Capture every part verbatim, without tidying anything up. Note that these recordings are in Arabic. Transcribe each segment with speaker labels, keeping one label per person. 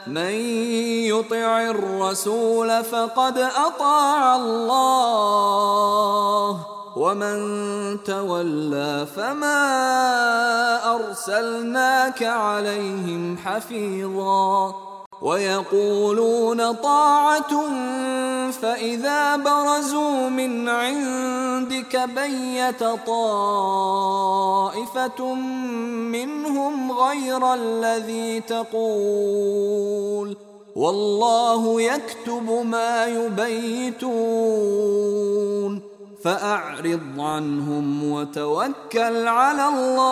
Speaker 1: من يطع الرسول فقد أطاع الله ومن تولى فما أرسلناك عليهم حفيظا ويقولون طاعة فإذا برزوا من عندك بيت طائفة منهم غير الذي تقول والله يكتب ما يبيتون فأعرض عنهم وتوكل على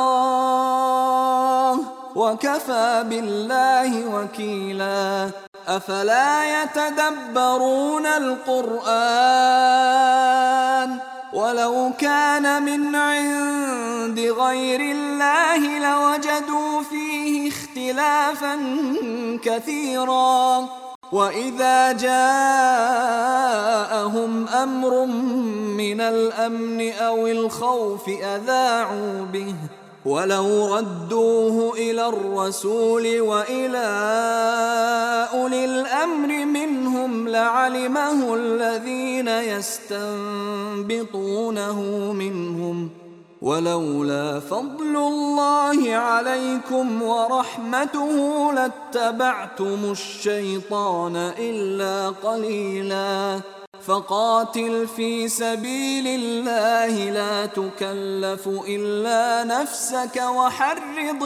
Speaker 1: الله وكفى بالله وكيلا أفلا يتدبرون القرآن ولو كان من عند غير الله لوجدوا فيه اختلافا كثيرا وإذا جاءهم أمر من الأمن أو الخوف أذاعوا به ولو ردوه إلى الرسول وإلى أولي الأمر منهم لعلمه الذين يستنبطونه منهم ولولا فضل الله عليكم ورحمته لاتبعتم الشيطان إلا قليلا فقاتل في سبيل الله لا تكلف إلا نفسك وحرض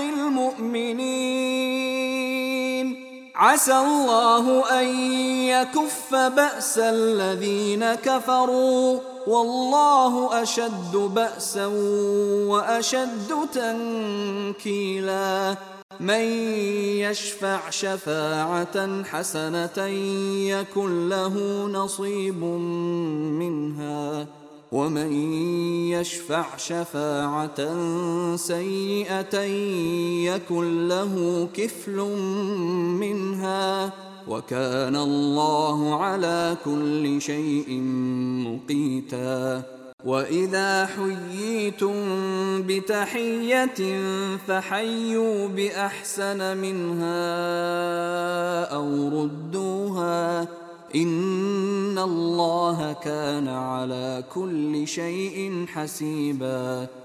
Speaker 1: المؤمنين عسى الله أن يكف بأس الذين كفروا والله أشد بأسا وأشد تنكيلا من يشفع شفاعة حسنة يكن له نصيب منها ومن يشفع شفاعة سيئة يكن له كفل منها وكان الله على كل شيء مقيتا وإذا حييتم بتحية فحيوا بأحسن منها أو ردوها إن الله كان على كل شيء حسيبا